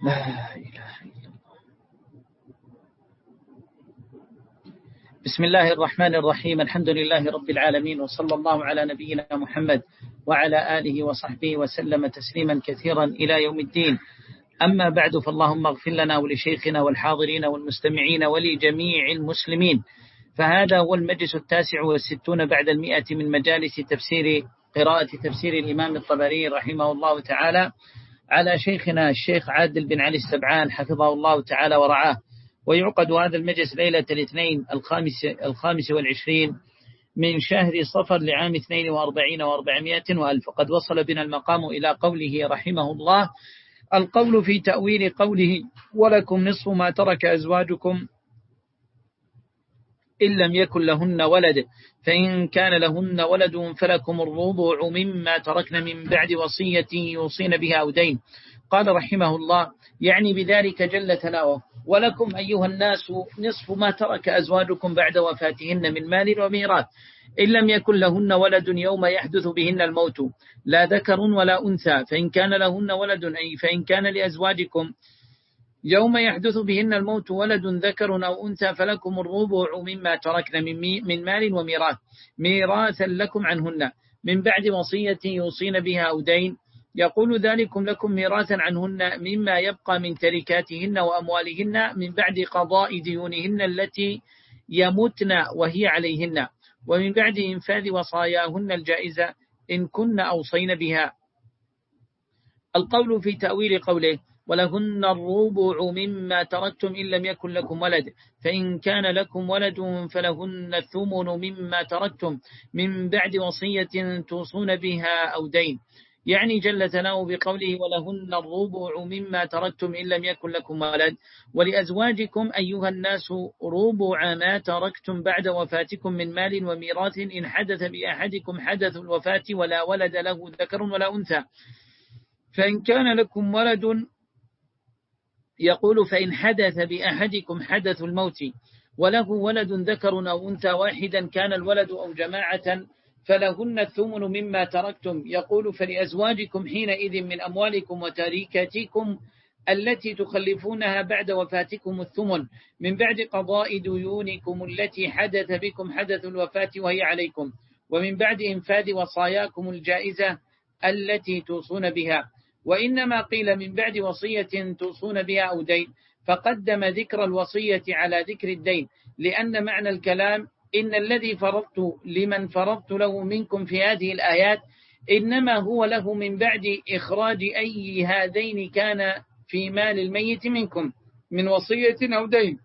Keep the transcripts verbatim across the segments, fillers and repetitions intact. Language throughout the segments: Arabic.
لا إله إلا الله. بسم الله الرحمن الرحيم. الحمد لله رب العالمين، وصلى الله على نبينا محمد وعلى آله وصحبه وسلم تسليما كثيرا إلى يوم الدين. أما بعد، فاللهم اغفر لنا ولشيخنا والحاضرين والمستمعين ولجميع المسلمين. فهذا هو المجلس التاسع والستون بعد المئة من مجالس تفسير قراءة تفسير الإمام الطبري رحمه الله تعالى على شيخنا الشيخ عادل بن علي السبعان حفظه الله تعالى ورعاه. ويعقد هذا المجلس ليلة الاثنين الخامس, الخامس والعشرين من شهر صفر لعام اثنين وأربعين وأربعمائة وألف. قد وصل بنا المقام إلى قوله رحمه الله: القول في تأويل قوله ولكم نصف ما ترك أزواجكم إن لم يكن لهن ولد، فإن كان لهن ولد فلكم الربع مما تركن من بعد وصية يوصين بها أو دين. قال رحمه الله: يعني بذلك جل ثناؤه: ولكم أيها الناس نصف ما ترك أزواجكم بعد وفاتهن من مال وميراث، إن لم يكن لهن ولد يوم يحدث بهن الموت، لا ذكر ولا أنثى، فإن كان لهن ولد أي فإن كان لأزواجكم يوم يحدث بهن الموت ولد ذكر أو أنثى فلكم الربع مما تركن من مال وميراث، ميراثا لكم عنهن من بعد وصية يوصين بها أو دين. يقول ذلكم لكم ميراثا عنهن مما يبقى من تركاتهن وأموالهن من بعد قضاء ديونهن التي يمتن وهي عليهن، ومن بعد إنفاذ وصاياهن الجائزة إن كن أوصين بها. القول في تأويل قوله: ولهن الربع مما تركتم إن لم يكن لكم ولد، فإن كان لكم ولد فلهن الثمن مما تركتم من بعد وصية توصون بها أو دين. يعني جل ثناؤه بقوله: ولهن الربع مما تركتم إن لم يكن لكم ولد، ولأزواجكم أيها الناس ربع ما تركتم بعد وفاتكم من مال وميراث إن حدث بأحدكم حدث الوفاة ولا ولد له ذكر ولا أنثى، فإن كان لكم ولد، يقول: فإن حدث بأحدكم حدث الموت وله ولد ذكر أو أنثى واحدا كان الولد أو جماعة فلهن الثمن مما تركتم. يقول: فلأزواجكم حينئذ من أموالكم وتركاتكم التي تخلفونها بعد وفاتكم الثمن من بعد قضاء ديونكم التي حدث بكم حدث الوفاة وهي عليكم، ومن بعد إنفاذ وصاياكم الجائزة التي توصون بها. وإنما قيل من بعد وصية توصون بها أو دين، فقدم ذكر الوصية على ذكر الدين، لأن معنى الكلام إن الذي فرضت لمن فرضت له منكم في هذه الآيات إنما هو له من بعد إخراج أي هذين كان في مال الميت منكم من وصية أو دين،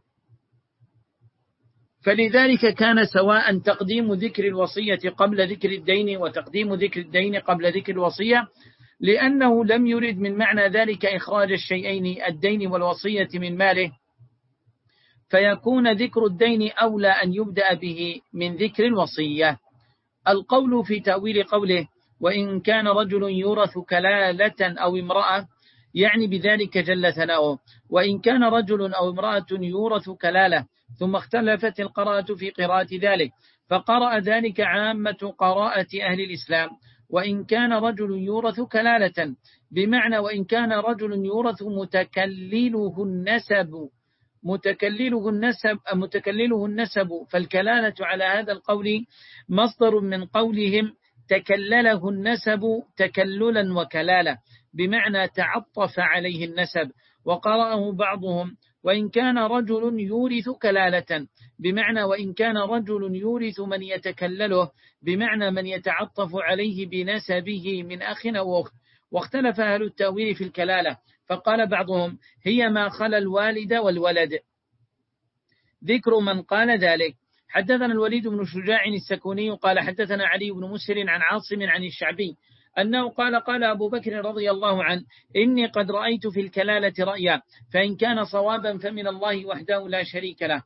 فلذلك كان سواء تقديم ذكر الوصية قبل ذكر الدين وتقديم ذكر الدين قبل ذكر الوصية، لأنه لم يرد من معنى ذلك إخراج الشيئين الدين والوصية من ماله، فيكون ذكر الدين أولى أن يبدأ به من ذكر الوصية. القول في تأويل قوله: وإن كان رجل يورث كلالة أو امرأة، يعني بذلك جل ثناؤه: وإن كان رجل أو امرأة يورث كلالة، ثم اختلفت القراءة في قراءة ذلك، فقرأ ذلك عامة قراءة أهل الإسلام: وإن كان رجل يورث كلالة، بمعنى وإن كان رجل يورث متكلله النسب متكلله النسب متكلله النسب فالكلالة على هذا القول مصدر من قولهم تكلله النسب تكللا وكلالة، بمعنى تعطف عليه النسب. وقرأه بعضهم: وإن كان رجل يورث كلالة، بمعنى وإن كان رجل يورث من يتكلله، بمعنى من يتعطف عليه بنسبه من أخ أو أخت. واختلف أهل التأويل في الكلالة، فقال بعضهم: هي ما خلا الوالد والولد. ذكر من قال ذلك: حدثنا الوليد بن شجاع السكوني قال حدثنا علي بن مسهر عن عاصم عن الشعبي أنه قال: قال أبو بكر رضي الله عنه: إني قد رأيت في الكلالة رأيا، فإن كان صوابا فمن الله وحده لا شريك له،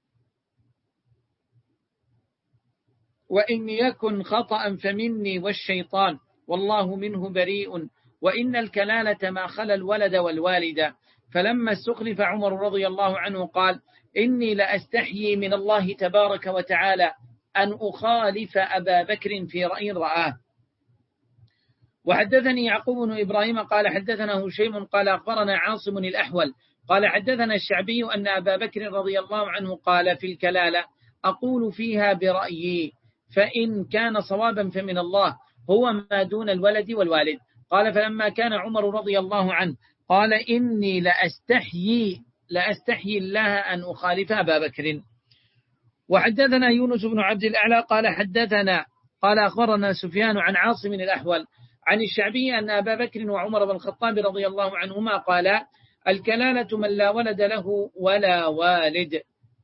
وإن يكن خطأ فمني والشيطان والله منه بريء، وإن الكلالة ما خلا الولد والوالد. فلما استخلف عمر رضي الله عنه قال: إني لأستحيي من الله تبارك وتعالى أن أخالف أبا بكر في رأي رآه. وحدثني يعقوب بن إبراهيم قال حدثنا هشيم قال أخبرنا عاصم الأحول قال حدثنا الشعبي أن أبا بكر رضي الله عنه قال في الكلالة أقول فيها برأيي فإن كان صوابا فمن الله هو ما دون الولد والوالد. قال فلما كان عمر رضي الله عنه قال إني لأستحيي لأستحيي الله أن أخالف أبا بكر. وحدثنا يونس بن عبد الأعلى قال حدثنا قال أخبرنا سفيان عن عاصم الأحول عن الشعبي أن أبا بكر وعمر بن الخطاب رضي الله عنهما قال الكلالة من لا ولد له ولا والد.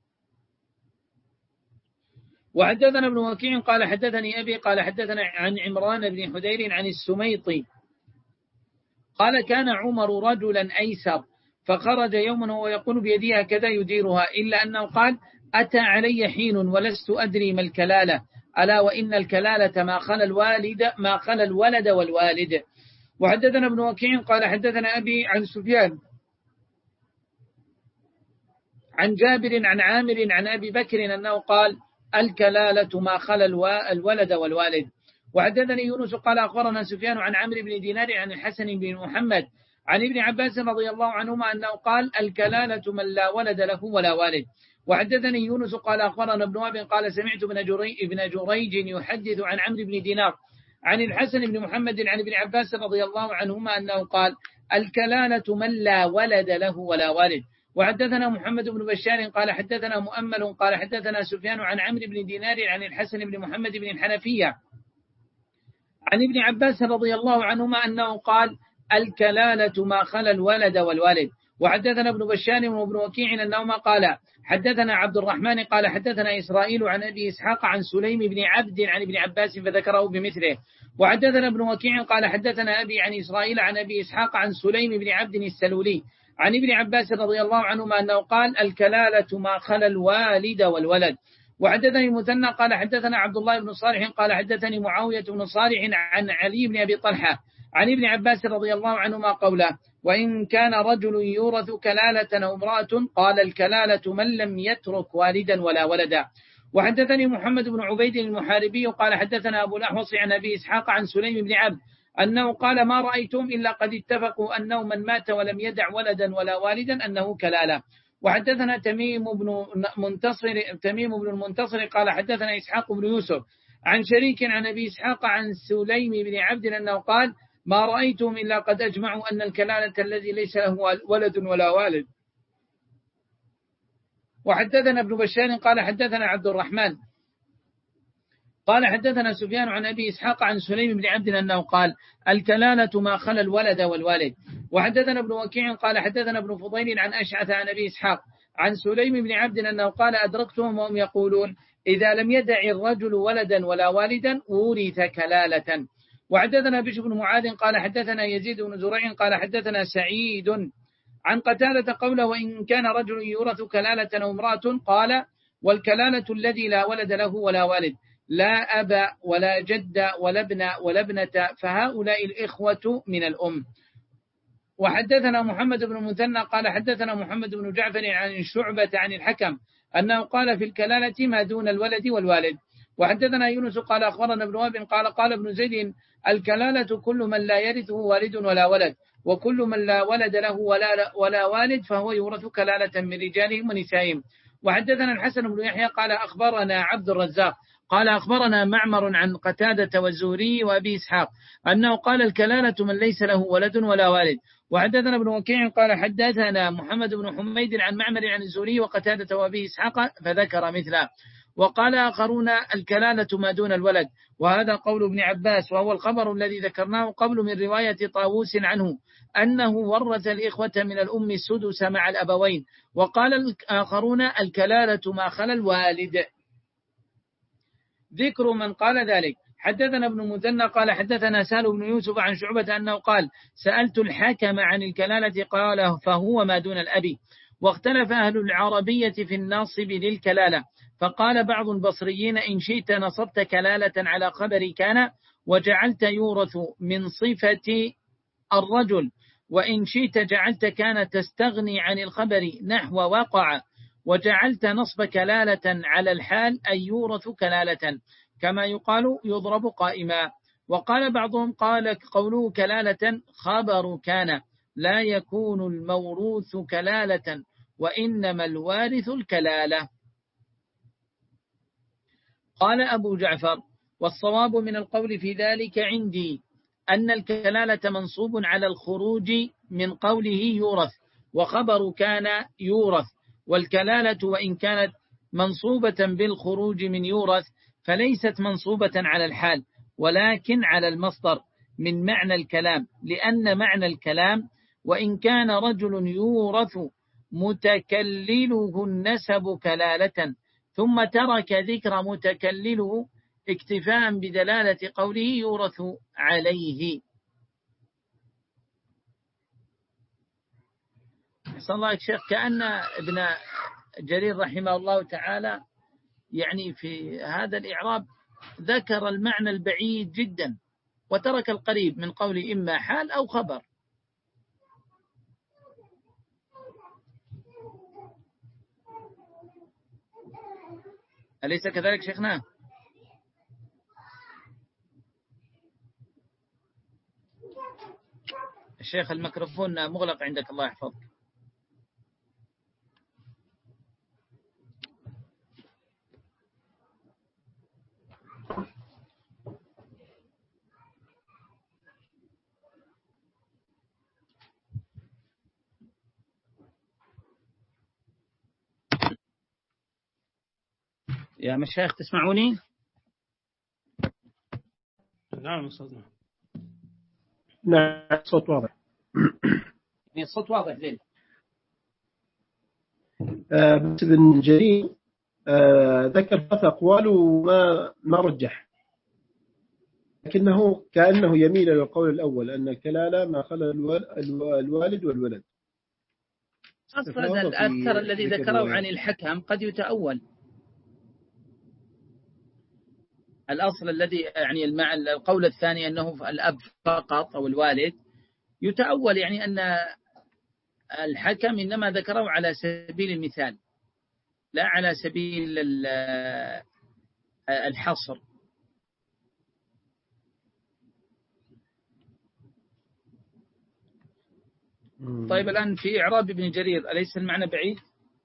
وحدثنا ابن وكيع قال حدثني أبي قال حدثنا عن عمران بن حدير عن السميطي قال كان عمر رجلا أيسر فخرج يوما وهو يقول بيديها كذا يديرها إلا أنه قال أتى علي حين ولست أدري ما الكلالة ألا وإن الكلالة ما خلا الوالد ما خلا الولد والوالد. وحدثنا ابن وكيع قال حدثنا أبي عن سفيان عن جابر عن عامر عن أبي بكر أنه قال الكلالة ما خلا الولد والوالد. وحدثني يونس قال أخبرنا سفيان عن عمرو بن دينار عن الحسن بن محمد عن ابن عباس رضي الله عنهما أنه قال الكلالة من لا ولد له ولا والد. وحدثني يونس قال أخبرنا ابن وهب قال سمعت ابن جريج, ابن جريج يحدث عن عمرو بن دينار عن الحسن بن محمد عن ابن عباس رضي الله عنهما أنه قال الكلالة من لا ولد له ولا والد. وحدثنا محمد بن بشار قال حدثنا مؤمل قال حدثنا سفيان عن عمرو بن دينار عن الحسن بن محمد بن الحنفية عن ابن عباس رضي الله عنهما أنه قال الكلالة ما خلا الولد والوالد. وحدثنا ابن بشار وابن وكيع أنهما قال حدثنا عبد الرحمن قال حدثنا إسرائيل عن أبي إسحاق عن سليم بن عبد عن ابن عباس فذكره بمثله. وحدثنا ابن وكيع قال حدثنا أبي عن إسرائيل عن أبي إسحاق عن سليم بن عبد السلولي عن ابن عباس رضي الله عنهما أنه قال الكلالة ما خلا الوالد والولد. وحدثني مثنى قال حدثنا عبد الله بن صالح قال حدثني معاوية بن صالح عن علي بن أبي طلحة عن ابن عباس رضي الله عنهما قوله وإن كان رجل يورث كلالة أو امرأة قال الكلالة من لم يترك والدا ولا ولدا. وحدثني محمد بن عبيد المحاربي قال حدثنا أبو الأحوص عن أبي إسحاق عن سليم بن عبد أنه قال ما رأيتم إلا قد اتفقوا أنه من مات ولم يدع ولدا ولا والدا أنه كلالة. وحدثنا تميم بن منتصر تميم بن المنتصر قال حدثنا إسحاق بن يوسف عن شريك عن أبي إسحاق عن سليم بن عبد أنه قال ما رأيتم إلا قد أجمعوا أن الكلالة الذي ليس له ولد ولا والد. وحدثنا ابن بشار قال حدثنا عبد الرحمن قال حدثنا سفيان عن أبي إسحاق عن سليم بن عبد أنه قال الكلالة ما خلا الولد والوالد. وحدثنا ابن وكيع قال حدثنا ابن فضيل عن أشعث عن أبي إسحاق عن سليم بن عبد أنه قال أدركتهم وهم يقولون إذا لم يدع الرجل ولدا ولا والدا ورث كلالة. وحدثنا بشر بن معاذ قال حدثنا يزيد بن زريع قال حدثنا سعيد عن قتالة قوله وإن كان رجل يورث كلالة أو امرأة قال والكلالة الذي لا ولد له ولا والد لا أب ولا جد ولا ابن ولا ابنة فهؤلاء الإخوة من الأم. وحدثنا محمد بن المثنى قال حدثنا محمد بن جعفر عن شعبة عن الحكم أنه قال في الكلالة ما دون الولد والوالد. وحدثنا يونس قال أخبرنا ابن وهب قال قال ابن زيد الكلالة كل من لا يرثه والد ولا ولد وكل من لا ولد له ولا, ولا والد فهو يورث كلالة من رجالهم ونسائهم. وحدثنا الحسن بن يحيى قال أخبرنا عبد الرزاق قال أخبرنا معمر عن قتادة والزهري وأبي إسحاق أنه قال الكلالة من ليس له ولد ولا والد. وحدثنا ابن وكيع قال حدثنا محمد بن حميد عن معمر عن الزهري وقتادة وأبي إسحاق فذكر مثله. وقال آخرون الكلالة ما دون الولد وهذا قول ابن عباس وهو الخبر الذي ذكرناه قبل من رواية طاووس عنه أنه ورث الإخوة من الأم السدس مع الأبوين. وقال الآخرون الكلالة ما خلا الوالد. ذكر من قال ذلك حدثنا ابن مثنى قال حدثنا سهل بن يوسف عن شعبة أنه قال سألت الحكم عن الكلالة قال فهو ما دون الأب. واختلف أهل العربية في الناصب للكلالة فقال بعض البصريين إن شئت نصبت كلالة على خبر كان وجعلت يورث من صفة الرجل وإن شئت جعلت كان تستغني عن الخبر نحو وقع وجعلت نصب كلالة على الحال أي يورث كلالة كما يقال يضرب قائما. وقال بعضهم قال قوله كلالة خبر كان لا يكون الموروث كلالة وإنما الوارث الكلالة. قال أبو جعفر والصواب من القول في ذلك عندي أن الكلالة منصوب على الخروج من قوله يورث، وخبر كان يورث، والكلالة وإن كانت منصوبة بالخروج من يورث فليست منصوبة على الحال ولكن على المصدر من معنى الكلام، لأن معنى الكلام وإن كان رجل يورث متكلله النسب كلالة ثم ترك ذكر متكلله اكتفاء بدلالة قوله يورث عليه. صلى الله عليه الشيخ كأن ابن جرير رحمه الله تعالى يعني في هذا الإعراب ذكر المعنى البعيد جدا وترك القريب من قول إما حال أو خبر. أليس كذلك شيخنا؟ الشيخ الميكروفون مغلق عندك الله يحفظك. يا مشايخ تسمعوني؟ نعم أستاذنا. نعم صوت واضح. الصوت واضح ليه؟ آه بس ابن جرير آه ذكر ثلاث أقوال وما ما رجح، لكنه كأنه يميل إلى القول الأول أن الكلالة ما خلا الوالد والولد. أصلا الأكثر الذي ذكره عن الحكم قد يتأول. الأصل الذي يعني المعنى القول الثاني أنه الأب فقط أو الوالد يتأول، يعني أن الحكم إنما ذكره على سبيل المثال لا على سبيل الحصر. طيب الآن في إعراب ابن جرير أليس المعنى بعيد؟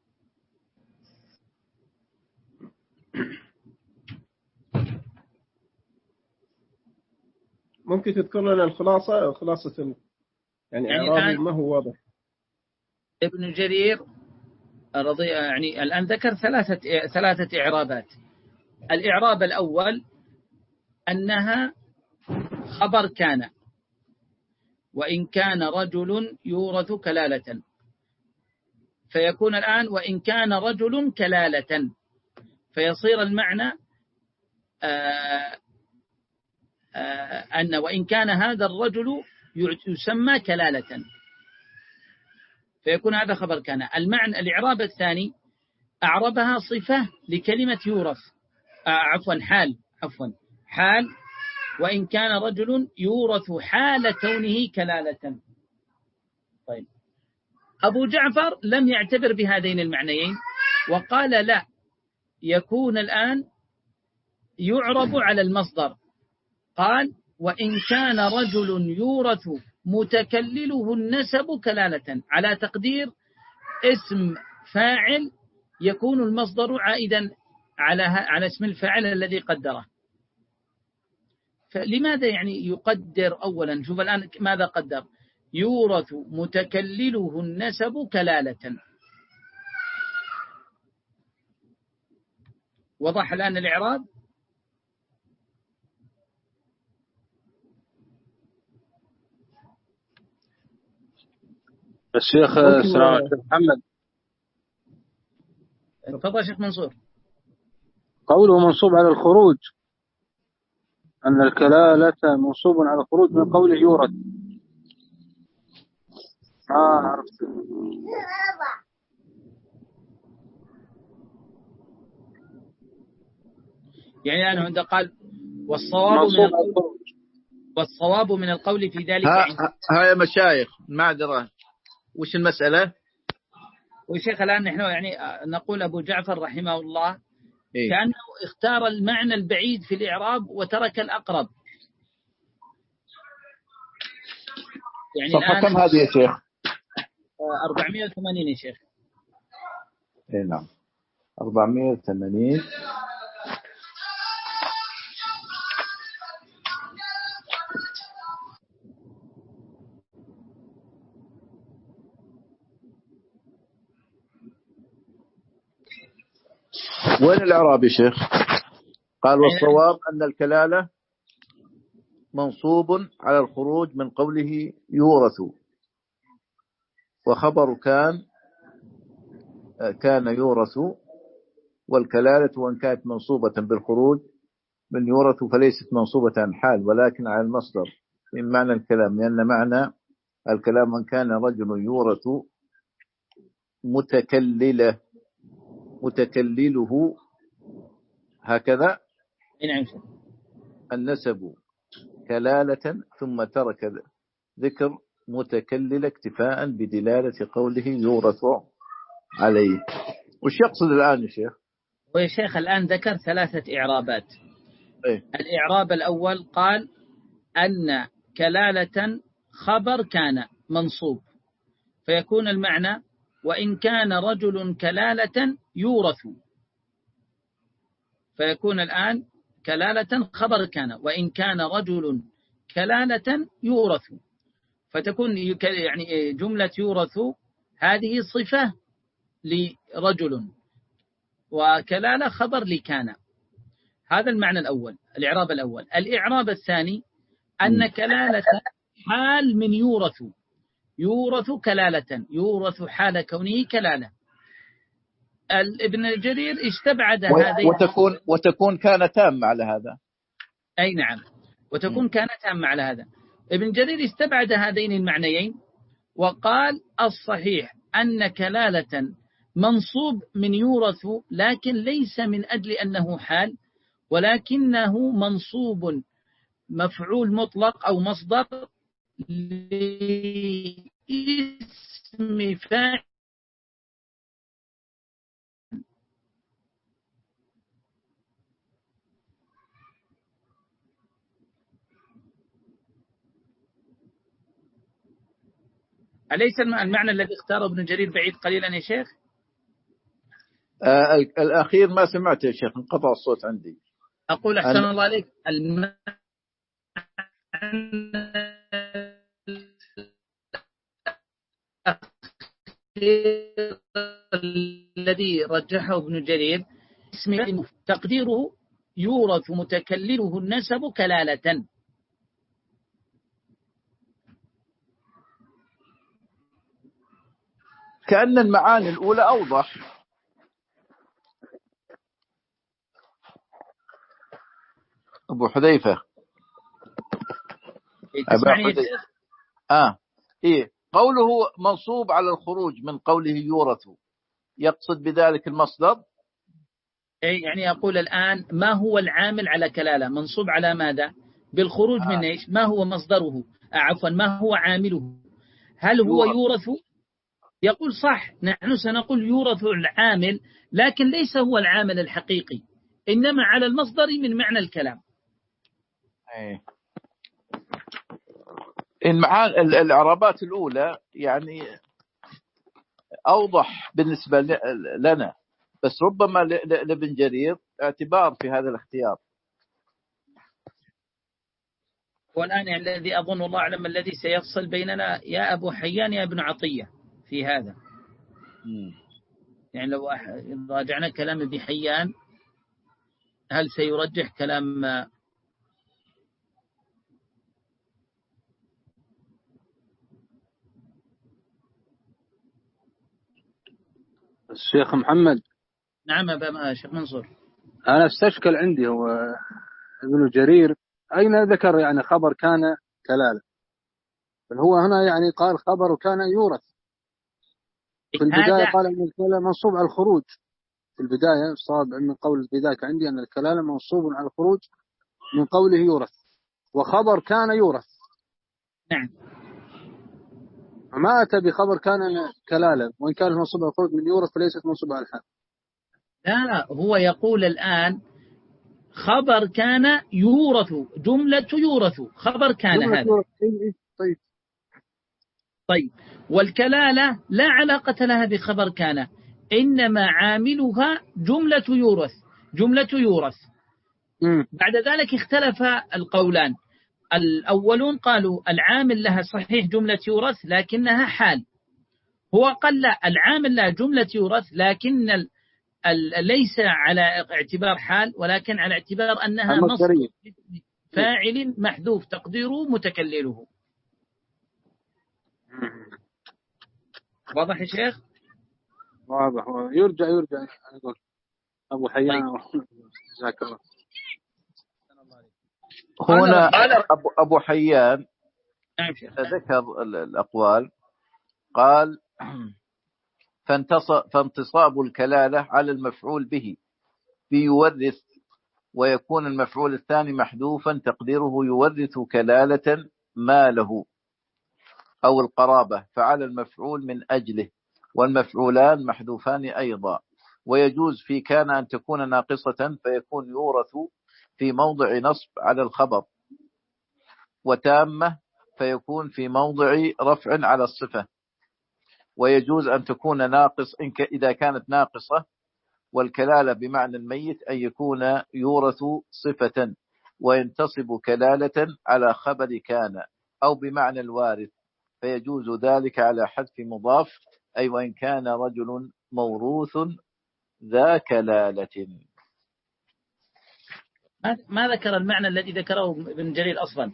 ممكن تذكر لنا الخلاصة خلاصة يعني, يعني إعرابه ما هو واضح. ابن جرير رضي يعني الآن ذكر ثلاثة ثلاثة إعرابات. الإعراب الأول أنها خبر كان وإن كان رجل يورث كلالة، فيكون الآن وإن كان رجل كلالة، فيصير المعنى آآ آآ أن وإن كان هذا الرجل يسمى كلالة، فيكون هذا خبر كان. المعنى الإعراب الثاني أعربها صفة لكلمة يورث، عفوا حال عفوا حال وإن كان رجل يورث حال كونه كلالة. طيب أبو جعفر لم يعتبر بهذين المعنيين وقال لا، يكون الآن يعرب على المصدر. قال وإن كان رجل يورث متكلله النسب كلالة، على تقدير اسم فاعل يكون المصدر عائدا على على اسم الفاعل الذي قدره. فلماذا يعني يقدر أولا؟ شوف الآن ماذا قدر؟ يورث متكلله النسب كلالة. وضح الآن الإعراب؟ الشيخ السلام عليكم محمد. تفضل شيخ منصور. قوله منصوب على الخروج، أن الكلالة منصوب على الخروج من قوله يورث. ما عرفت. يعني أنا عند قال والصواب من القول والصواب من القول في ذلك. ها, ها يا مشايخ معذرة، وش المسألة؟ وشيخ الآن نحن يعني نقول أبو جعفر رحمه الله إيه؟ كأنه اختار المعنى البعيد في الإعراب وترك الأقرب. يعني صفحة الآن كم هذه يا شيخ؟ أربعمائة وثمانين يا شيخ. اي نعم أربعمائة وثمانين. وين الإعراب يا شيخ؟ قال والصواب أن الكلالة منصوب على الخروج من قوله يورث، وخبر كان كان يورث، والكلالة وإن كانت منصوبة بالخروج من يورث فليست منصوبة عن حال ولكن على المصدر من معنى الكلام، لأن معنى الكلام من كان رجل يورث متكلله متكلله هكذا النسب كلالة، ثم ترك ذكر متكلل اكتفاء بدلالة قوله يورث عليه. وش يقصد الآن يا شيخ؟ ويا شيخ الآن ذكر ثلاثة إعرابات. إيه؟ الإعراب الأول قال أن كلالة خبر كان منصوب، فيكون المعنى وإن كان رجل كلالة يورث، فيكون الآن كلالة خبر كان وإن كان رجل كلالة يورث، فتكون يعني جملة يورث هذه صفة لرجل وكلالة خبر لكان. هذا المعنى الأول، الإعراب الأول. الإعراب الثاني أن كلالة حال من يورث، يورث كلالة، يورث حال كونه كلالة. ابن جرير استبعد هذين، وتكون وتكون كان تام على هذا. أي نعم، وتكون كان تام على هذا. ابن جرير استبعد هذين المعنيين وقال الصحيح أن كلالة منصوب من يورث، لكن ليس من أجل أنه حال، ولكنه منصوب مفعول مطلق أو مصدر لاسم فاعل. أليس المعنى الذي اختاره ابن جرير بعيد قليلا يا شيخ؟ آه الأخير ما سمعته يا شيخ، انقطع الصوت عندي. أقول أحسن أنا... الله عليك، المعنى الذي رجحه ابن جرير اسم تقديره يورث متكلله النسب كلالة. كأن المعاني الأولى أوضح. أبو حذيفة أبو حذيفة آه إيه قوله منصوب على الخروج من قوله يورث، يقصد بذلك المصدر؟ إيه يعني يقول الآن ما هو العامل على كلالة؟ منصوب على ماذا؟ بالخروج آه. من إيش؟ ما هو مصدره؟ عفوا ما هو عامله؟ هل هو يورث؟ يقول صح، نحن سنقول يورث العامل، لكن ليس هو العامل الحقيقي، إنما على المصدر من معنى الكلام. أيه. المعاني الإعرابات الأولى يعني أوضح بالنسبة لنا، بس ربما لابن جرير اعتبار في هذا الاختيار. والآن الذي أظن الله أعلم الذي سيفصل بيننا يا أبو حيان يا ابن عطية في هذا. م. يعني لو راجعنا كلام ابن حيان هل سيرجح كلام الشيخ محمد؟ نعم أبا شيخ منصور. أنا استشكل عندي هو ابن جرير أين ذكر يعني خبر كان كلالة؟ بل هو هنا يعني قال خبر كان يورث في البداية، قال أن الكلالة منصوب على الخروج في البداية. الصواب من قول البداية عندي أن الكلالة منصوب على الخروج من قوله يورث، وخبر كان يورث. نعم. ما أتى بخبر كان كلالة، وإن كان منصوب على الخروج من يورث فليست منصوبة على الحال. لا لا، هو يقول الآن خبر كان يورث، جملة يورث خبر كان هذا. طيب طيب، والكلالة لا علاقة لها بخبر كان، إنما عاملها جملة يورث، جملة يورث. مم. بعد ذلك اختلف القولان. الأولون قالوا العامل لها صحيح جملة يورث لكنها حال، هو قال لا، العامل لها جملة يورث لكن ال ال ليس على اعتبار حال، ولكن على اعتبار أنها مصدر فاعل محذوف تقديره متكلله. واضح يا شيخ؟ واضح. يرجع يرجع أقول أبو حيان. جزاك الله. هنا أبو, أبو حيان نعم شيخ. ذكر الأقوال، قال فانتصاب الكلالة على المفعول به بيورث، ويكون المفعول الثاني محذوفا تقديره يورث كلالة ماله أو القرابة، فعلى المفعول من أجله، والمفعولان محذوفان أيضا. ويجوز في كان أن تكون ناقصة فيكون يورث في موضع نصب على الخبر، وتامة فيكون في موضع رفع على الصفة. ويجوز أن تكون ناقص إذا كانت ناقصة، والكلالة بمعنى الميت أن يكون يورث صفة وينتصب كلالة على خبر كان، أو بمعنى الوارث، فيجوز ذلك على حذف مضاف، أي وإن كان رجل موروث ذا كلالة. ما ذكر المعنى الذي ذكره ابن جرير أصلا.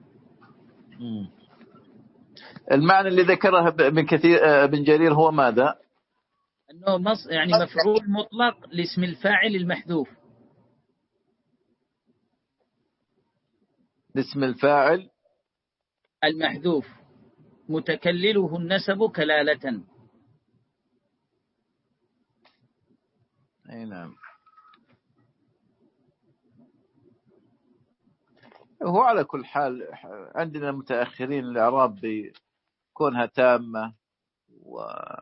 المعنى اللي ذكره ابن كثير ابن جرير هو ماذا؟ أنه مص يعني مفعول مطلق لاسم الفاعل المحذوف. لاسم الفاعل المحذوف متكلله النسب كلالة. أي نعم. هو على كل حال عندنا متأخرين الإعراب بكونها تامة و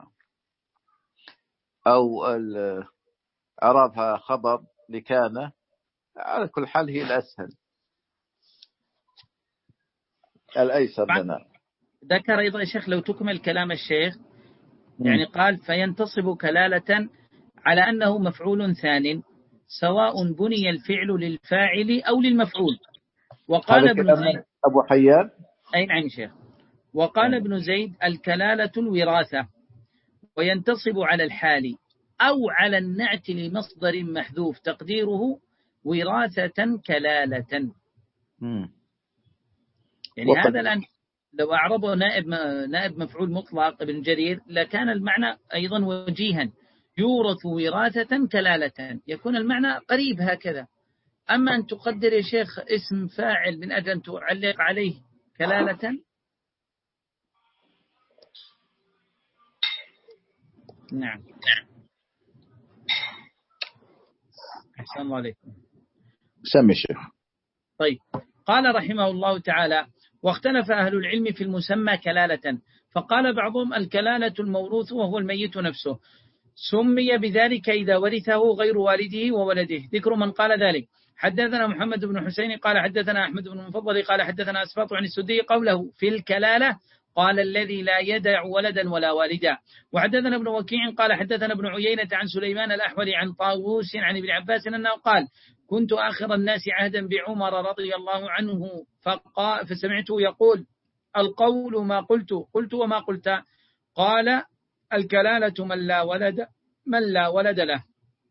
أو إعرابها خبر لكان، على كل حال هي الأسهل الأيسر لنا. ذكر أيضا يا شيخ، لو تكمل كلام الشيخ، يعني قال فينتصب كلالة على أنه مفعول ثان سواء بني الفعل للفاعل أو للمفعول. وقال ابن زيد أبو حيان. أي نعم شيخ. وقال ابن زيد الكلالة الوراثة، وينتصب على الحال أو على النعت لمصدر محذوف تقديره وراثة كلالة. مم. يعني هذا الآن لو أعربه نائب نائب مفعول مطلق ابن جرير لكان المعنى أيضا وجيها، يورث وراثة كلالة، يكون المعنى قريب هكذا. أما أن تقدر يا شيخ اسم فاعل من أجل أن تعلق عليه كلالة، نعم. أحسن الله عليكم. سمي الشيخ. طيب، قال رحمه الله تعالى: واختلف أهل العلم في المسمى كلالة، فقال بعضهم الكلالة الموروث وهو الميت نفسه، سمي بذلك إذا ورثه غير والده وولده. ذكر من قال ذلك: حدثنا محمد بن حسين قال حدثنا أحمد بن المفضل قال حدثنا أسباط عن السدي قوله في الكلالة قال الذي لا يدع ولدا ولا والدا. وحدثنا ابن وكيع قال حدثنا ابن عيينة عن سليمان الأحول عن طاووس عن ابن عباس أنه قال: كنت آخر الناس عهدا بعمر رضي الله عنه فقال فسمعته يقول: القول ما قلت قلت وما قلت؟ قال: الكلالة من لا ولد من لا ولد له.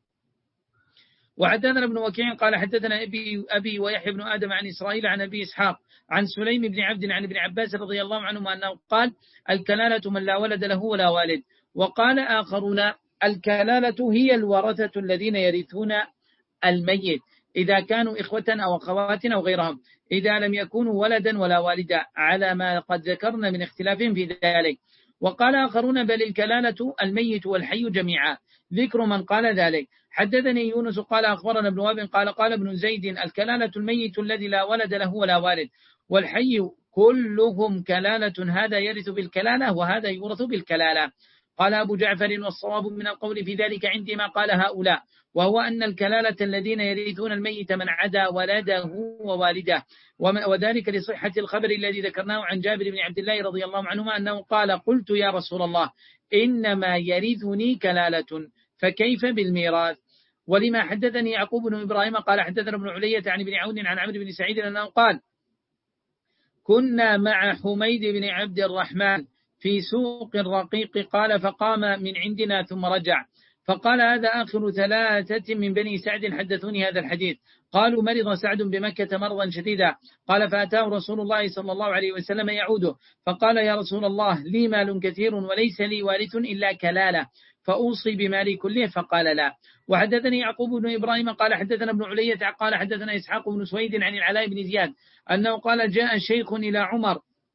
وحدثنا ابن وكيع قال حدثنا أبي, أبي ويحيى بن آدم عن إسرائيل عن أبي إسحاق عن سليم بن عبد عن ابن عباس رضي الله عنهما أنه قال: الكلالة من لا ولد له ولا والد. وقال آخرون: الكلالة هي الورثة الذين يرثون الميت إذا كانوا إخوة أو أخوات أو غيرهم، إذا لم يكونوا ولدا ولا والدا، على ما قد ذكرنا من اختلافهم في ذلك. وقال آخرون: بل الكلالة الميت والحي جميعا. ذكر من قال ذلك: حدثني يونس قال أخبرنا ابن وهب قال قال ابن زيد: الكلالة الميت الذي لا ولد له ولا والد، والحي كلهم كلالة، هذا يرث بالكلالة وهذا يورث بالكلالة. قال أبو جعفر والصواب من القول في ذلك عندي ما قال هؤلاء، وهو أن الكلالة الذين يرثون الميت من عدا ولده ووالده، وذلك لصحة الخبر الذي ذكرناه عن جابر بن عبد الله رضي الله عنهما أنه قال قلت يا رسول الله إنما يرثني كلالة فكيف بالميراث؟ ولما حدثني يعقوب بن إبراهيم قال حدثنا ابن علية عن ابن عون عن عمرو بن سعيد أنه قال كنا مع حميد بن عبد الرحمن في سوق الرقيق قال فقام من عندنا ثم رجع فقال هذا آخر ثلاثة من بني سعد حدثوني هذا الحديث. قالوا مرض سعد بمكة مرضا شديدا قال فأتاه رسول الله صلى الله عليه وسلم يعوده فقال يا رسول الله لي مال كثير وليس لي وارث إلا كلالة فأوصي بمالي كله فقال لا. وحدثني يعقوب بن إبراهيم قال حدثنا ابن علية قال حدثنا إسحاق بن سويد عن العلاء بن زياد أنه قال جاء شيخ إلى عمر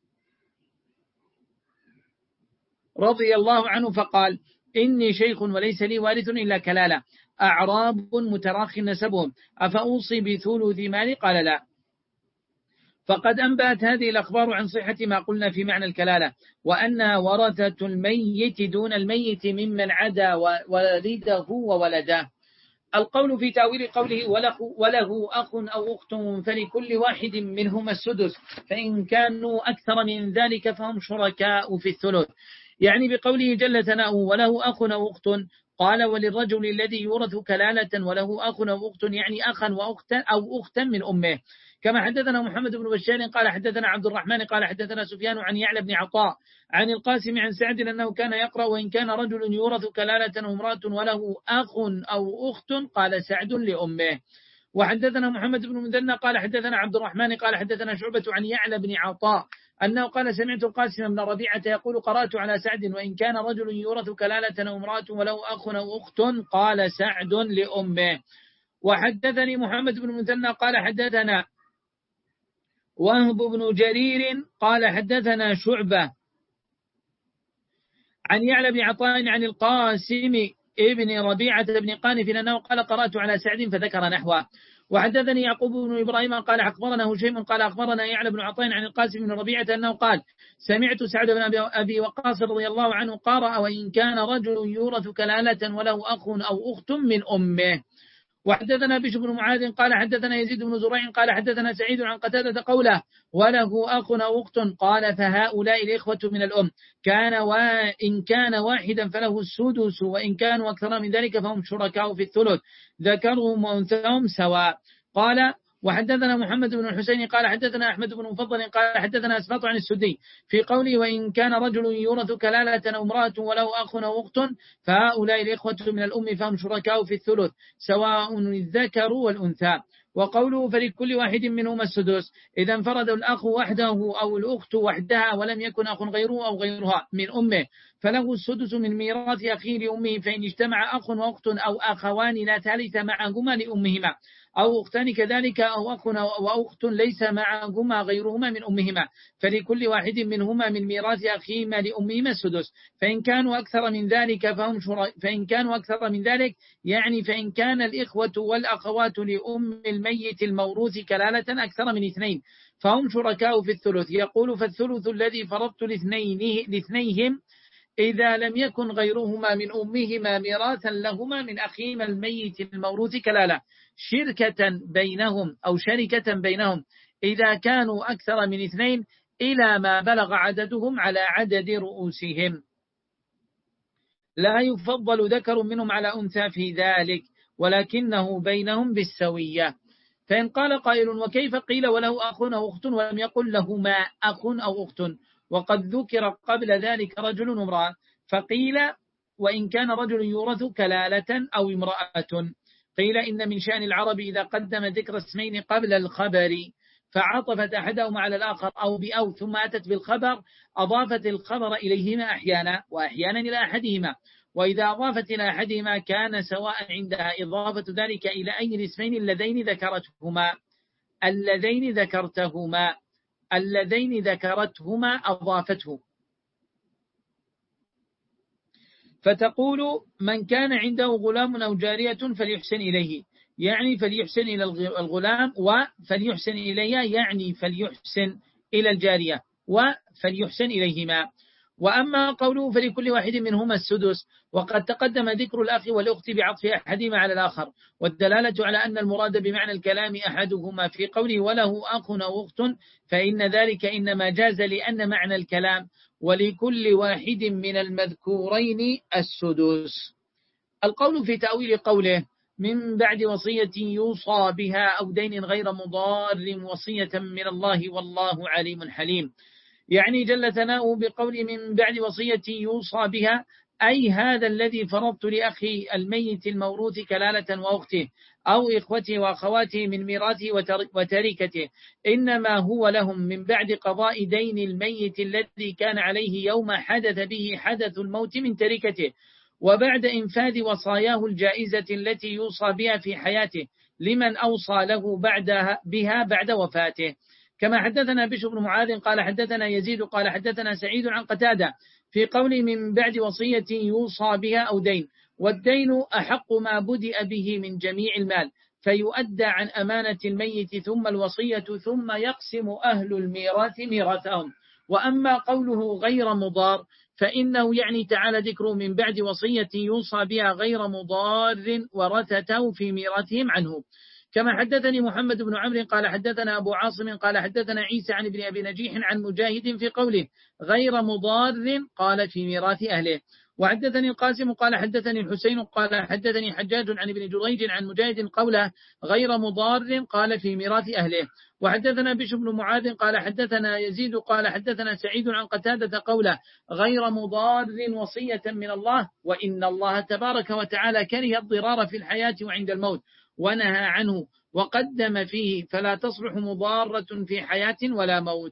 رضي الله عنه فقال إني شيخ وليس لي وارث إلا كلالة أعراب متراخ نسبهم أفأوصي بثلث مالي قال لا. فقد أنبأت هذه الأخبار عن صحة ما قلنا في معنى الكلالة وأنها ورثة الميت دون الميت ممن عدا والده وولده. القول في تأويل قوله وله, وله أخ أو أخت فلكل واحد منهما السدس فإن كانوا أكثر من ذلك فهم شركاء في الثلث، يعني بقوله جل ثناؤه وله أخ أو أخت قال وللرجل الذي يورث كلالة وله أخ أو أخت يعني أخا وأختا أو أختا من أمه. كما حدثنا محمد بن بشار قال حدثنا عبد الرحمن قال حدثنا سفيان عن يعلى بن عطاء عن القاسم عن سعد أنه كان يقرأ وإن كان رجل يورث كلالة وامرأة وله أخ أو أخت قال سعد لأمه. وحدثنا محمد بن مثنى قال حدثنا عبد الرحمن قال حدثنا شعبة عن يعلى بن عطاء أنه قال سمعت القاسم بن ربيعة يقول قرأت على سعد وإن كان رجل يورث كلالة وامرأة وله أخ أو أخت قال سعد لأمه. وحدثني محمد بن مثنى قال حدثنا وهب بن جرير قال حدثنا شعبة عن يعلى بن عطاء عن القاسم ابن ربيعة بن قانف أنه قال قرأت على سعد فذكر نحوه. وحدثني يعقوب بن إبراهيم قال أخبرنا هشيم قال أخبرنا يعلى بن عطاء عن القاسم بن ربيعة أنه قال سمعت سعد بن أبي وقاص رضي الله عنه قرأ وإن كان رجل يورث كلالة وله أخ أو أخت من أمه. وحدثنا بشر بن معاذ قال حدثنا يزيد بن زريع قال حدثنا سعيد عن قتادة قوله وله أخ أو أخت قال فهؤلاء الإخوة من الأم كان وإن كان واحدا فله السدس وإن كانوا أكثر من ذلك فهم شركاء في الثلث ذكرهم وأنثاهم سواء. قال وحدثنا محمد بن الحسين قال حدثنا أحمد بن مفضل قال حدثنا أسباط عن السدي في قوله وإن كان رجل يورث كلالة أو امرأة وله أخ أو أخت فهؤلاء الإخوة من الأم فهم شركاء في الثلث سواء الذكر والأنثى. وقوله فلكل واحد منهما السدس إذا انفرد الأخ وحده أو الأخت وحدها ولم يكن أخ غيره أو غيرها من أمه فله السدس من ميراث أخيه لأمه فإن اجتمع أخ وأخت أو أخوان لا ثالث معهما لأمهما أو أختان كذلك أو أخ وأخت ليس معهما غيرهما من أمهما فلكل واحد منهما من ميراث أخيهما لأمهما السدس فإن كانوا أكثر من ذلك فهم شر... فإن كانوا أكثر من ذلك يعني فإن كان الإخوة والأخوات لأم الميت الموروث كلالة أكثر من اثنين فهم شركاء في الثلث. يقول فالثلث الذي فرضت لاثنيهم إذا لم يكن غيرهما من أمهما ميراثا لهما من أخيهما الميت الموروث كلالة شركة بينهم أو شركة بينهم إذا كانوا أكثر من اثنين إلى ما بلغ عددهم على عدد رؤوسهم لا يفضل ذكر منهم على أنثى في ذلك ولكنه بينهم بالسوية. فإن قال قائل وكيف قيل وله أخ أو أخت ولم يقل لهما أخ أو أخت وقد ذكر قبل ذلك رجل وامرأة فقيل وإن كان رجل يورث كلالة أو امرأة قيل إن من شأن العرب إذا قدم ذكر اسمين قبل الخبر فعطفت أحدهما على الآخر أو بأو ثم أتت بالخبر أضافت الخبر إليهما أحيانا وأحيانا إلى أحدهما وإذا أضافت إلى أحدهما كان سواء عندها إضافة ذلك إلى أي الاسمين اللذين ذكرتهما اللذين ذكرتهما اللذين ذكرتهما أضافته. فتقول من كان عنده غلام أو جارية فليحسن إليه يعني فليحسن إلى الغلام وفليحسن إليها يعني فليحسن إلى الجارية وفليحسن إليهما. وأما قوله فلكل واحد منهما السدس، وقد تقدم ذكر الأخ والأخت بعطف أحدهما على الآخر، والدلالة على أن المراد بمعنى الكلام أحدهما في قوله وله أخ أو أخت، فإن ذلك إنما جاز لأن معنى الكلام ولكل واحد من المذكورين السدس. القول في تأويل قوله من بعد وصية يوصى بها أو دين غير مضار وصية من الله والله عليم حليم، يعني جل ثناؤه بقول من بعد وصية يوصى بها، أي هذا الذي فرضت لأخي الميت الموروث كلالة وأخته أو إخوته وأخواته من ميراثه وتركته، إنما هو لهم من بعد قضاء دين الميت الذي كان عليه يوم حدث به حدث الموت من تركته، وبعد إنفاذ وصاياه الجائزة التي يوصى بها في حياته لمن أوصى له بعدها بها بعد وفاته. كما حدثنا بشر بن معاذ قال حدثنا يزيد قال حدثنا سعيد عن قتادة في قول من بعد وصية يوصى بها أو دين، والدين أحق ما بدأ به من جميع المال فيؤدى عن أمانة الميت ثم الوصية ثم يقسم أهل الميراث ميراثهم. وأما قوله غير مضار فإنه يعني تعالى ذكره من بعد وصية يوصى بها غير مضار ورثته في ميراثهم عنه. كما حدثني محمد بن عمرو قال حدثنا أبو عاصم قال حدثنا عيسى عن ابن أبي نجيح عن مجاهد في قوله غير مضار قال في ميراث أهله. وحدثني القاسم قال حدثني الحسين قال حدثني حجاج عن ابن جريج عن مجاهد قوله غير مضار قال في ميراث أهله. وحدثنا بشر بن معاذ قال حدثنا يزيد قال حدثنا سعيد عن قتادة قوله غير مضار وصية من الله، وإن الله تبارك وتعالى كره الضرار في الحياة وعند الموت ونهى عنه وقدم فيه فلا تصلح مضارة في حياة ولا موت.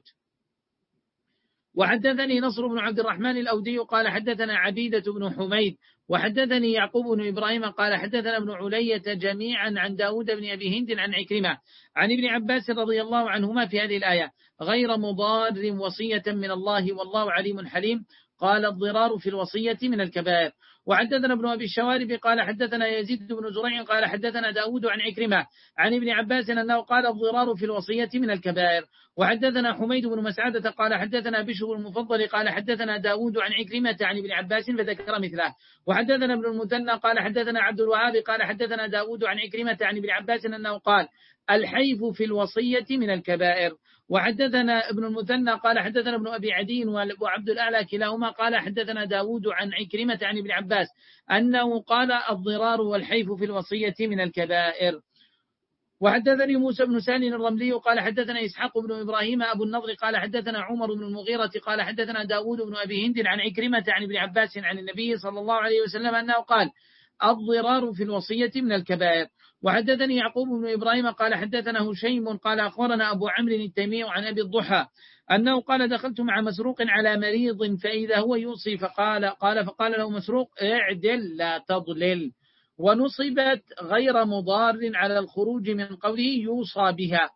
وحدثني نصر بن عبد الرحمن الأودي قال حدثنا عبيدة بن حميد وحدثني يعقوب بن إبراهيم قال حدثنا ابن علية جميعا عن داود بن أبي هند عن عكرمة عن ابن عباس رضي الله عنهما في هذه الآية غير مضار وصية من الله والله عليم حليم، قال الضرار في الوصية من الكبائر. وحدثنا ابن أبي الشوارب قال حدثنا يزيد بن زريع قال حدثنا داود عن عكرمة عن ابن عباس أنه قال الضرار في الوصية من الكبائر. وحدثنا حميد بن مسعدة قال حدثنا بشر المفضل قال حدثنا داود عن عكرمة عن ابن عباس فذكر مثله. وحدثنا ابن المثنى قال حدثنا عبد الوهاب قال حدثنا داود عن عكرمة عن ابن عباس أنه قال الحيف في الوصية من الكبائر. وحدثنا ابن المثنى قال حدثنا ابن أبي عدي وعبد الأعلى كلاهما قال حدثنا داود عن عكرمة عن ابن عباس أنه قال الضرار والحيف في الوصية من الكبائر. وحدثني موسى بن سالم الرملي قال حدثنا إسحاق بن إبراهيم أبو النضر قال حدثنا عمر بن المغيرة قال حدثنا داود بن أبي هند عن عكرمة عن ابن عباس عن النبي صلى الله عليه وسلم أنه قال الضرار في الوصية من الكبائر. وحدثني يعقوب بن إبراهيم قال حدثنا هشيم قال أخبرنا أبو عمرو التيمي عن أبي الضحى أنه قال دخلت مع مسروق على مريض فإذا هو يوصي فقال قال فقال له مسروق اعدل لا تضلل، ونصبت غير مضار على الخروج من قوله يوصى بها.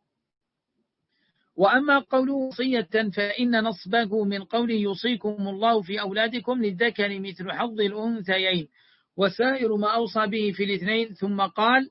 وأما قوله وصية فإن نصبه من قوله يوصيكم الله في أولادكم للذكر مثل حظ الأنثيين وسائر ما أوصى به في الاثنين، ثم قال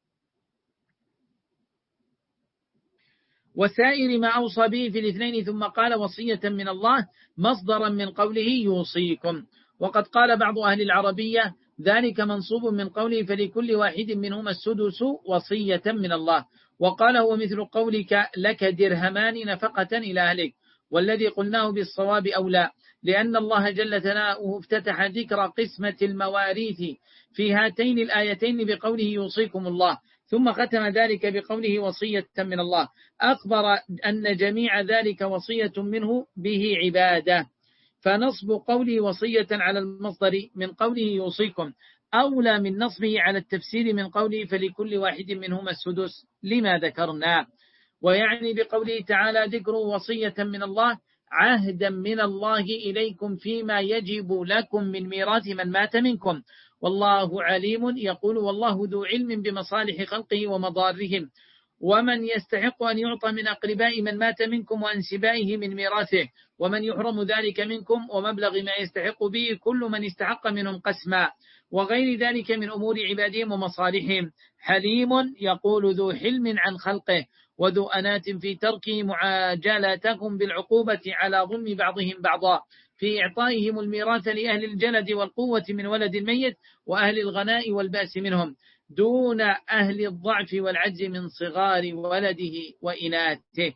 وسائر ما أوصى به في الاثنين ثم قال وصية من الله مصدرا من قوله يوصيكم. وقد قال بعض أهل العربية ذلك منصوب من قوله فلكل واحد منهما السدس وصية من الله، وقال هو مثل قولك لك درهمان نفقة إلى أهلك، والذي قلناه بالصواب أولى، لأن الله جل ثناؤه افتتح ذكر قسمة المواريث في هاتين الآيتين بقوله يوصيكم الله، ثم ختم ذلك بقوله وصية من الله، أخبر أن جميع ذلك وصية منه به عبادة، فنصب قوله وصية على المصدر من قوله يوصيكم أولى من نصبه على التفسير من قوله فلكل واحد منهما السدس لما ذكرنا. ويعني بقوله تعالى ذكر وصية من الله عهدا من الله إليكم فيما يجب لكم من ميراث من مات منكم، والله عليم يقول والله ذو علم بمصالح خلقه ومضارهم، ومن يستحق أن يعطى من أقرباء من مات منكم وأنسبائه من ميراثه، ومن يحرم ذلك منكم ومبلغ ما يستحق به كل من استحق منهم قسما، وغير ذلك من أمور عبادهم ومصالحهم. حليم يقول ذو حلم عن خلقه، وذو أنات في ترك معاجلتكم بالعقوبة على ظلم بعضهم بعضا في إعطائهم الميراث لأهل الجلد والقوة من ولد الميت وأهل الغناء والبأس منهم دون أهل الضعف والعجز من صغار ولده وإناثه.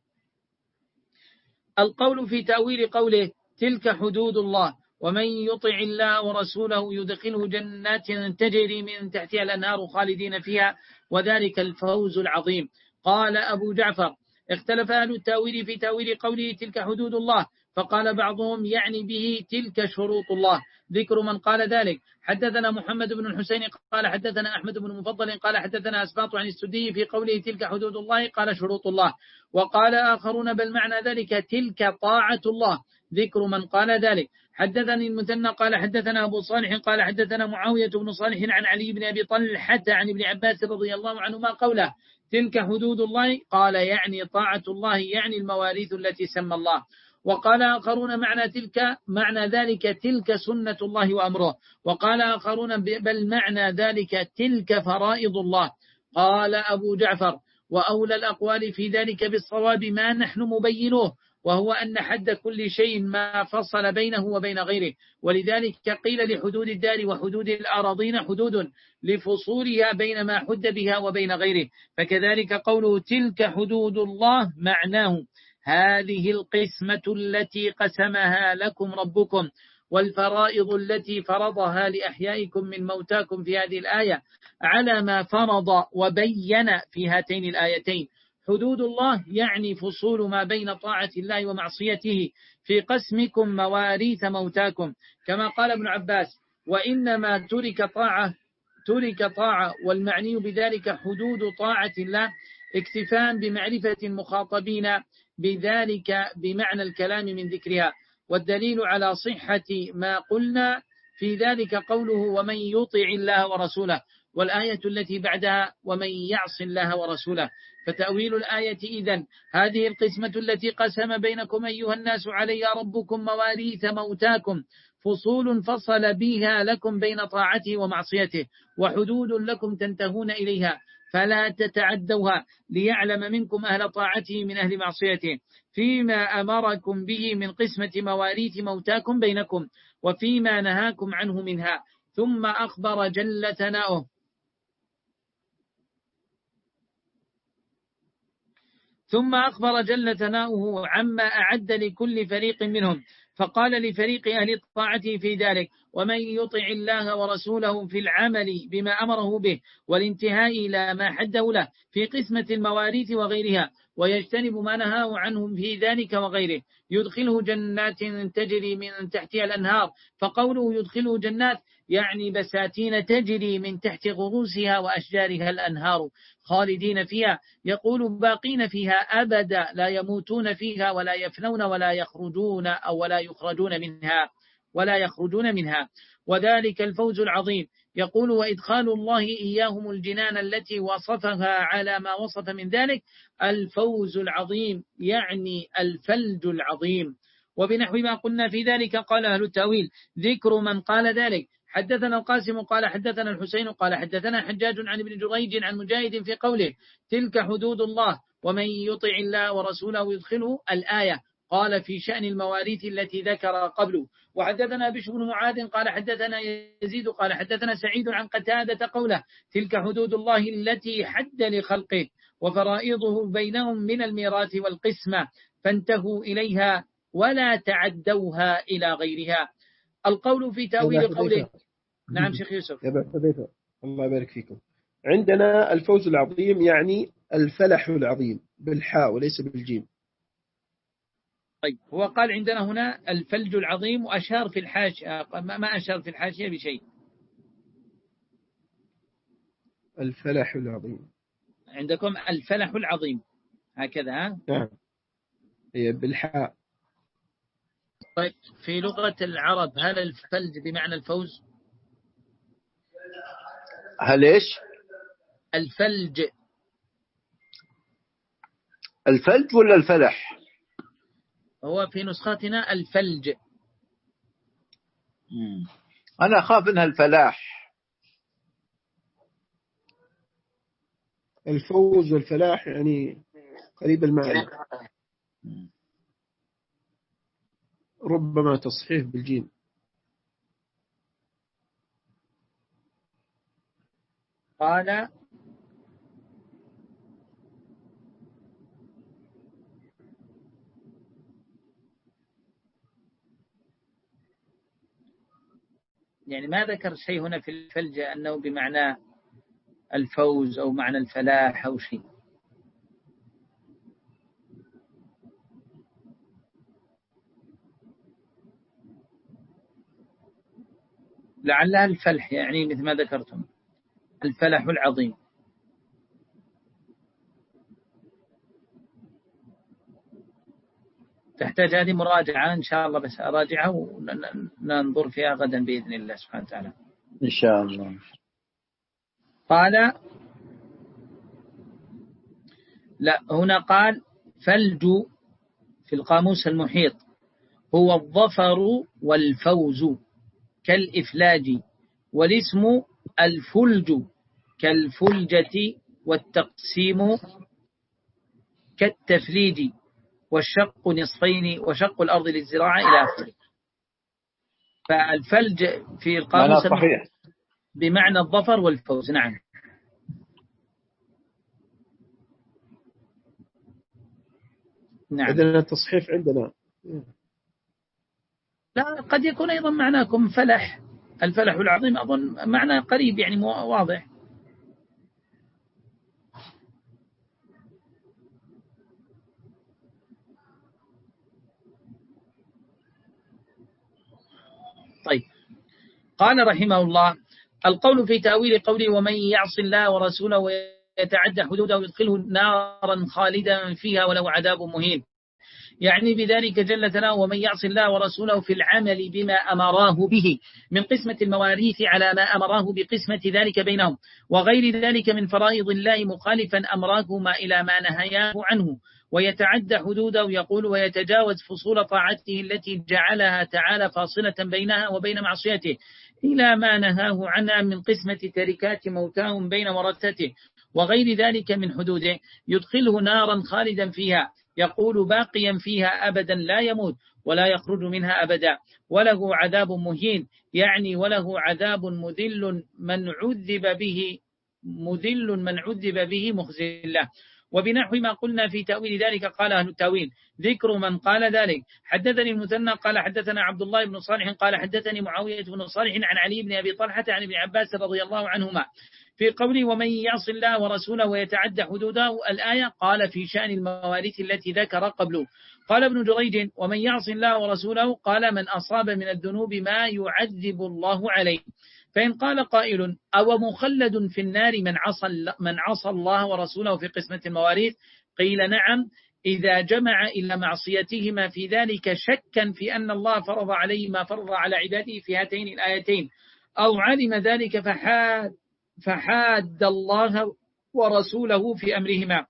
القول في تأويل قوله تلك حدود الله ومن يطع الله ورسوله يدخله جنات تجري من تحتها الأنهار خالدين فيها وذلك الفوز العظيم. قال أبو جعفر اختلف أهل التأويل في تأويل قوله تلك حدود الله، فقال بعضهم يعني به تلك شروط الله. ذكر من قال ذلك: حدثنا محمد بن الحسين قال حدثنا أحمد بن مفضل قال حدثنا أسباط عن السدي في قوله تلك حدود الله قال شروط الله. وقال آخرون بل معنى ذلك تلك طاعة الله. ذكر من قال ذلك: حدثني المثنى قال حدثنا أبو صالح قال حدثنا معاوية بن صالح عن علي بن أبي طلحة حتى عن ابن عباس رضي الله عنهما قوله تلك حدود الله قال يعني طاعة الله يعني المواريث التي سمى الله. وقال آخرون معنى تلك معنى ذلك تلك سنة الله وأمره. وقال آخرون بل معنى ذلك تلك فرائض الله. قال أبو جعفر وأولى الأقوال في ذلك بالصواب ما نحن مبينوه، وهو أن حد كل شيء ما فصل بينه وبين غيره، ولذلك قيل لحدود الدار وحدود الأراضين حدود لفصولها بين ما حد بها وبين غيره. فكذلك قوله تلك حدود الله معناه هذه القسمة التي قسمها لكم ربكم والفرائض التي فرضها لأحيائكم من موتاكم في هذه الآية على ما فرض وبين في هاتين الآيتين. حدود الله يعني فصول ما بين طاعة الله ومعصيته في قسمكم مواريث موتاكم، كما قال ابن عباس وإنما ترك طاعة ترك طاعة والمعني بذلك حدود طاعة الله اكتفاء بمعرفة المخاطبين بذلك بمعنى الكلام من ذكرها. والدليل على صحة ما قلنا في ذلك قوله ومن يطع الله ورسوله، والآية التي بعدها ومن يعص الله ورسوله. فتأويل الآية إذن هذه القسمة التي قسم بينكم أيها الناس علي ربكم مواريث موتاكم فصول فصل بها لكم بين طاعته ومعصيته، وحدود لكم تنتهون إليها فلا تتعدوها ليعلم منكم أهل طاعته من أهل معصيته فيما أمركم به من قسمة مواريث موتاكم بينكم وفيما نهاكم عنه منها. ثم أخبر جل ثناؤه ثم أخبر جل ثناؤه عما أعد لكل فريق منهم، فقال لفريق أهل طاعته في ذلك ومن يطع الله ورسوله في العمل بما أمره به والانتهاء إلى ما حده له في قسمة المواريث وغيرها ويجتنب ما نهاه عنهم في ذلك وغيره يدخله جنات تجري من تحتها الأنهار. فقوله يدخله جنات يعني بساتين تجري من تحت غروسها وأشجارها الأنهار خالدين فيها، يقول باقين فيها أبدا لا يموتون فيها ولا يفنون ولا يخرجون أو ولا يخرجون منها ولا يخرجون منها وذلك الفوز العظيم. يقول وإدخال الله إياهم الجنان التي وصفها على ما وصف من ذلك الفوز العظيم يعني الفلج العظيم. وبنحو ما قلنا في ذلك قال أهل التأويل ذكر من قال ذلك: حدثنا القاسم قال حدثنا الحسين قال حدثنا حجاج عن ابن جريج عن مجاهد في قوله تلك حدود الله ومن يطع الله ورسوله يدخله الآية، قال في شأن المواريث التي ذكر قبله. وحدثنا بشر بن معاذ قال حدثنا يزيد قال حدثنا سعيد عن قتادة قوله تلك حدود الله التي حد لخلقه وفرائضه بينهم من الميراث والقسمة فانتهوا إليها ولا تعدوها إلى غيرها. القول في تأويل قوله. نعم شيخ يوسف. الله يبارك فيكم. عندنا الفوز العظيم يعني الفلح العظيم بالحاء وليس بالجيم. طيب هو قال عندنا هنا الفلج العظيم وأشار في الحاشية ما أشار في الحاشية بشيء. الفلح العظيم عندكم الفلح العظيم هكذا ها؟ نعم هي بالحاء. طيب في لغة العرب هل الفلج بمعنى الفوز؟ هل إيش؟ الفلج الفلج ولا الفلح؟ هو في نسختنا الفلج. مم. أنا أخاف إنها الفلاح. الفوز والفلاح يعني قريب المعنى. ربما تصحيح بالجيم. قال يعني ما ذكر شيء هنا في الفلج أنه بمعنى الفوز أو معنى الفلاح أو شيء. لعلها الفلح، يعني مثل ما ذكرتم الفلح العظيم. تحتاج هذه مراجعة إن شاء الله، بس أراجعها وننظر فيها غدا بإذن الله سبحانه وتعالى إن شاء الله. قال لا، هنا قال فلج في القاموس المحيط هو الظفر والفوز كالإفلاج، والاسم الفلج كالفلجة، والتقسيم كالتفليج، والشق نصفين، وشق الأرض للزراعة إلى آخره. فالفلج في القاموس صحيح بمعنى الظفر والفوز. نعم. نعم. إذن التصحيف عندنا لا، قد يكون أيضا معناكم فلح، الفلح العظيم، أظن معنى قريب يعني واضح. طيب، قال رحمه الله: القول في تأويل قوله ومن يعص الله ورسوله ويتعدى حدوده يدخله نارا خالدا فيها وله عذاب مهين، يعني بذلك جل ثناؤه ومن يعص الله ورسوله في العمل بما أمراه به من قسمة المواريث على ما أمراه بقسمة ذلك بينهم، وغير ذلك من فرائض الله مخالفا أمراهما إلى ما نهياه عنه، ويتعدى حدوده يقول ويتجاوز فصول طاعته التي جعلها تعالى فاصلة بينها وبين معصيته إلى ما نهاه عنها من قسمة تركات موتاهم بين ورثته، وغير ذلك من حدوده يدخله نارا خالدا فيها، يقول باقيا فيها أبدا لا يموت ولا يخرج منها أبدا، وله عذاب مهين، يعني وله عذاب مذل من عذب به مذل من عذب به مخزي له. وبنحو ما قلنا في تأويل ذلك قال أهل التأويل ذكر من قال ذلك. حدثني المثنى قال حدثنا عبد الله بن صالح قال حدثني معاوية بن صالح عن علي بن أبي طلحة عن ابن عباس رضي الله عنهما في قوله ومن يعص الله ورسوله ويتعدى حدوده الآية، قال في شأن المواريث التي ذكر قبله. قال ابن جريج ومن يعص الله ورسوله قال من أصاب من الذنوب ما يعذب الله عليه. فإن قال قائل أو مخلد في النار من عصى من عصى الله ورسوله في قسمة المواريث، قيل نعم إذا جمع إلى معصيتهما في ذلك شكا في أن الله فرض عليه ما فرض على عباده في هاتين الآيتين، أو علم ذلك فحاد فحاد الله ورسوله في أمرهما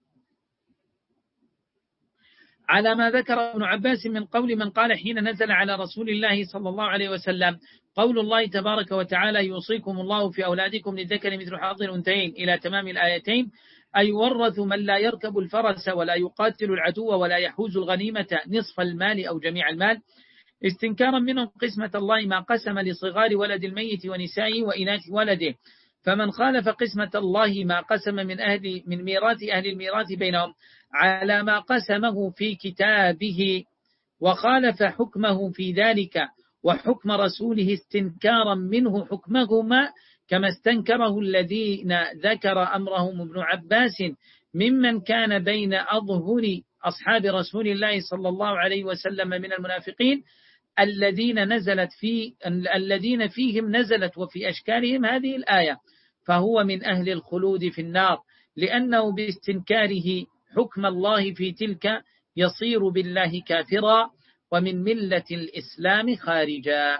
على ما ذكر ابن عباس من قول من قال حين نزل على رسول الله صلى الله عليه وسلم قول الله تبارك وتعالى يوصيكم الله في أولادكم للذكر مثل حظ الأنثيين إلى تمام الآيتين، أي ورث من لا يركب الفرس ولا يقاتل العدو ولا يحوز الغنيمة نصف المال أو جميع المال، استنكارا منهم قسمة الله ما قسم لصغار ولد الميت ونسائه وإناث ولده. فمن خالف قسمة الله ما قسم من أهل من ميراث أهل الميراث بينهم على ما قسمه في كتابه، وخالف حكمه في ذلك وحكم رسوله استنكارا منه حكمهما كما استنكره الذين ذكر أمرهم ابن عباس ممن كان بين أظهر أصحاب رسول الله صلى الله عليه وسلم من المنافقين الذين نزلت في الذين فيهم نزلت وفي أشكالهم هذه الآية، فهو من أهل الخلود في النار لأنه باستنكاره حكم الله في تلك يصير بالله كافرا ومن ملة الإسلام خارجا.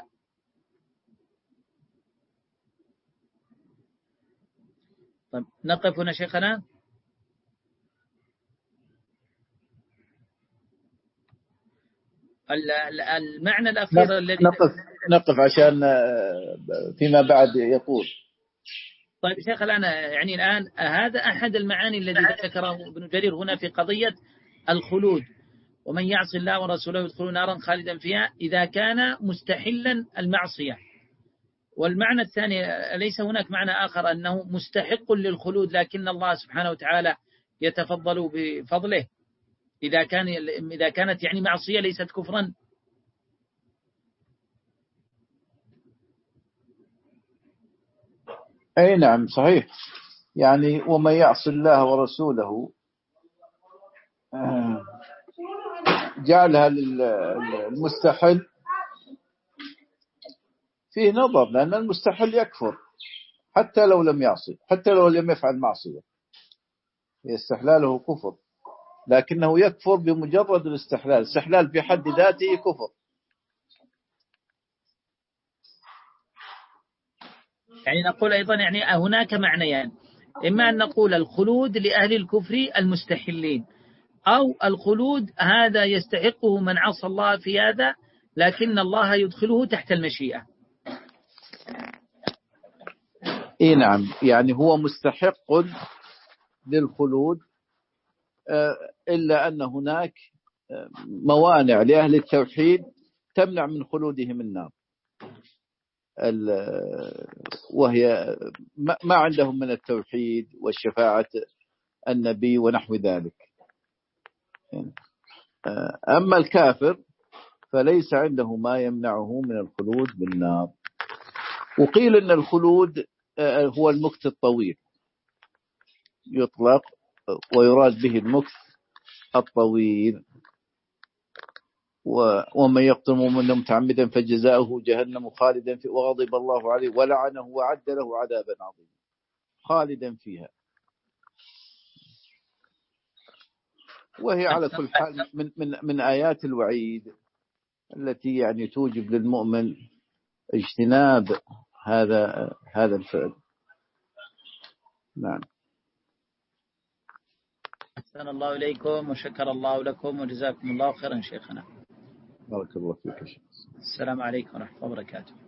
طيب نقف هنا شيخنا. المعنى الأخير الذي نقف نقف عشان فيما بعد يقول. طيب شيخ الآن يعني الآن هذا أحد المعاني الذي ذكره ابن جرير هنا في قضية الخلود، ومن يعص الله ورسوله يدخل نارا خالدا فيها إذا كان مستحلا المعصية. والمعنى الثاني ليس هناك معنى آخر أنه مستحق للخلود لكن الله سبحانه وتعالى يتفضل بفضله إذا كان إذا كانت يعني معصية ليست كفرا. أي نعم صحيح. يعني ومن يعص الله ورسوله جعلها للمستحل فيه نظر، لأن المستحل يكفر حتى لو لم يعصي، حتى لو لم يفعل معصية استحلاله كفر، لكنه يكفر بمجرد الاستحلال. الاستحلال في حد ذاته كفر. يعني نقول أيضا يعني هناك معنيان، إما أن نقول الخلود لأهل الكفر المستحلين، أو الخلود هذا يستحقه من عصى الله في هذا لكن الله يدخله تحت المشيئة. إيه نعم، يعني هو مستحق للخلود إلا أن هناك موانع لأهل التوحيد تمنع من خلودهم النار، وهي ما عندهم من التوحيد والشفاعة النبي ونحو ذلك. أما الكافر فليس عنده ما يمنعه من الخلود بالنار. وقيل أن الخلود هو المكث الطويل، يطلق ويراد به المكث الطويل. ومن يقتل مؤمنا متعمدا فجزاؤه جهنم خالدا فيها وغضب الله عليه ولعنه وعد له عذابا عظيما خالدا فيها. وهي على كل حال من من من آيات الوعيد التي يعني توجب للمؤمن اجتناب هذا هذا الفعل. نعم. أحسن الله إليكم وشكر الله لكم وجزاكم الله خيرا شيخنا. بارك الله فيك. السلام عليكم ورحمة الله وبركاته.